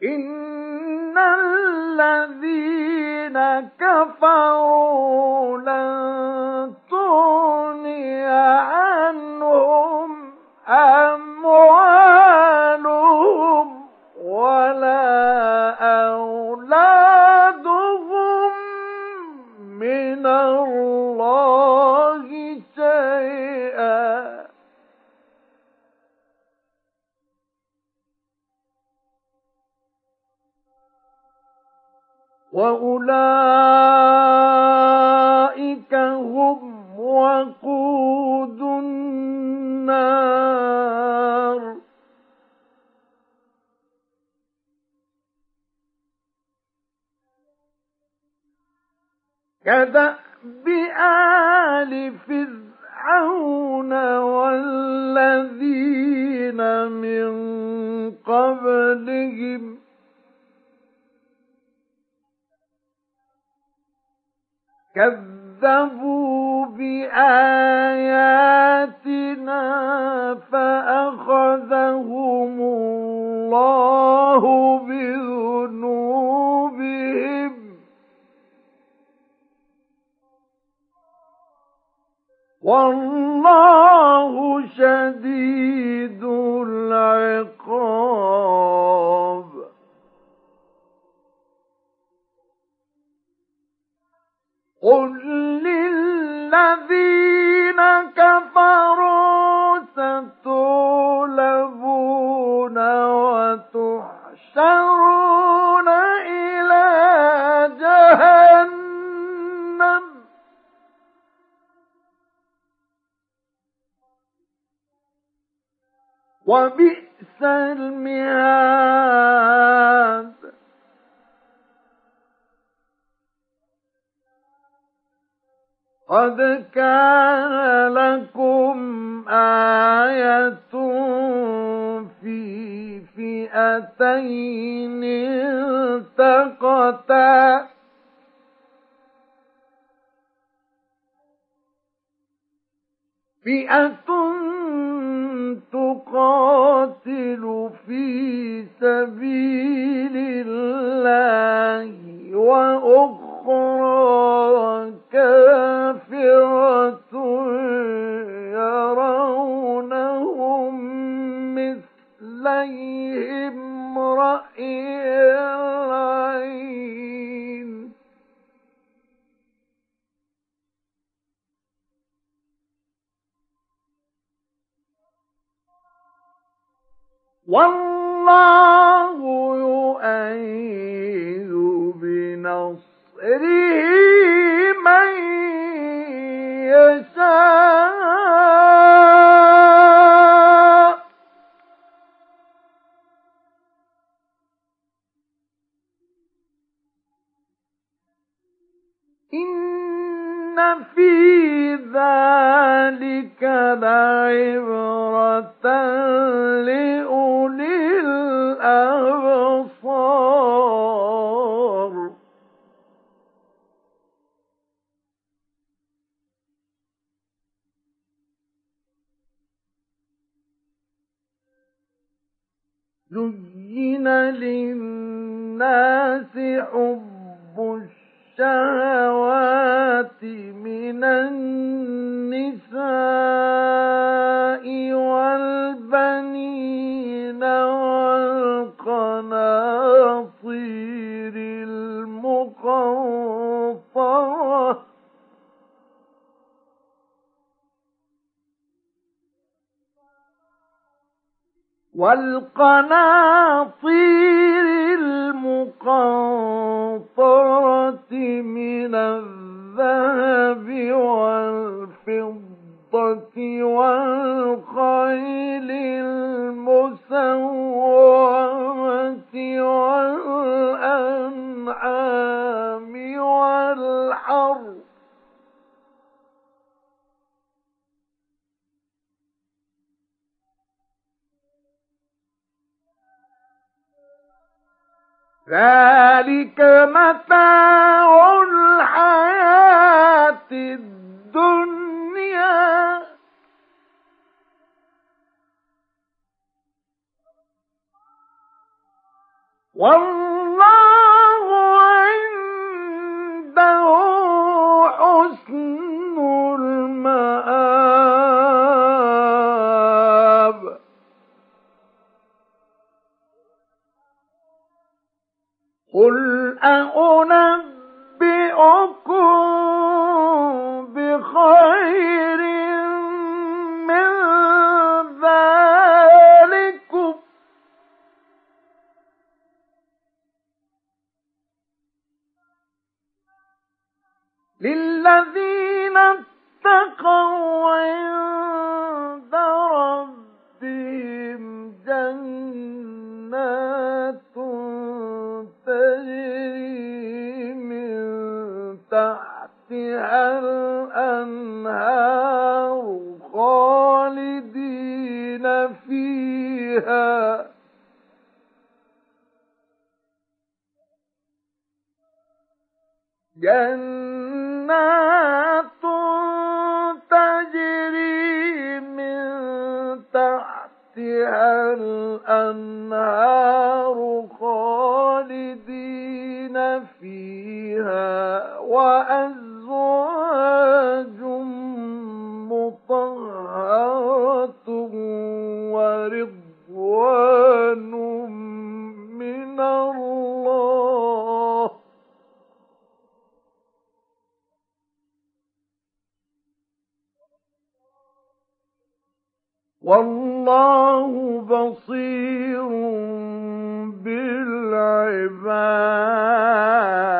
إن الذين كفروا لن تغني عنهم أموالهم ولا أولادهم من الله شيئا وأولئك هم وقود النار كدأب آل فرعون والذين من قبلهم كذبوا بآياتنا فأخذهم الله بذنوبهم والله شديد العقاب قل للذين كفروا ستغلبون وتحشرون إلى جهنم وبئس المهاد قد كان لكم آية في فئتين التقتا فئة تقاتل في سبيل الله وأخرى كافرة يرونهم مثليهم رأي العين والله يؤيد بنصره من يشاء إن في ذلك لعبرة لأولي الأبصار زين للناس حب الشهوات من النساء والبنين والقناطير المقنطرة من الذهب والفضة والخيل المسومة والأنعام والحرث ذلك متاع الحياة الدنيا والله عنده حسن المآب قل أنبئكم بخير من ذلكم للذين اتقوا عند ربهم جنات تجري من تحتها الأنهار خالدين فيها جنات تجري من تحتها الأنهار خالدين فيها وأزواج مطهرة ورضوان من الله والله بصير بالعباد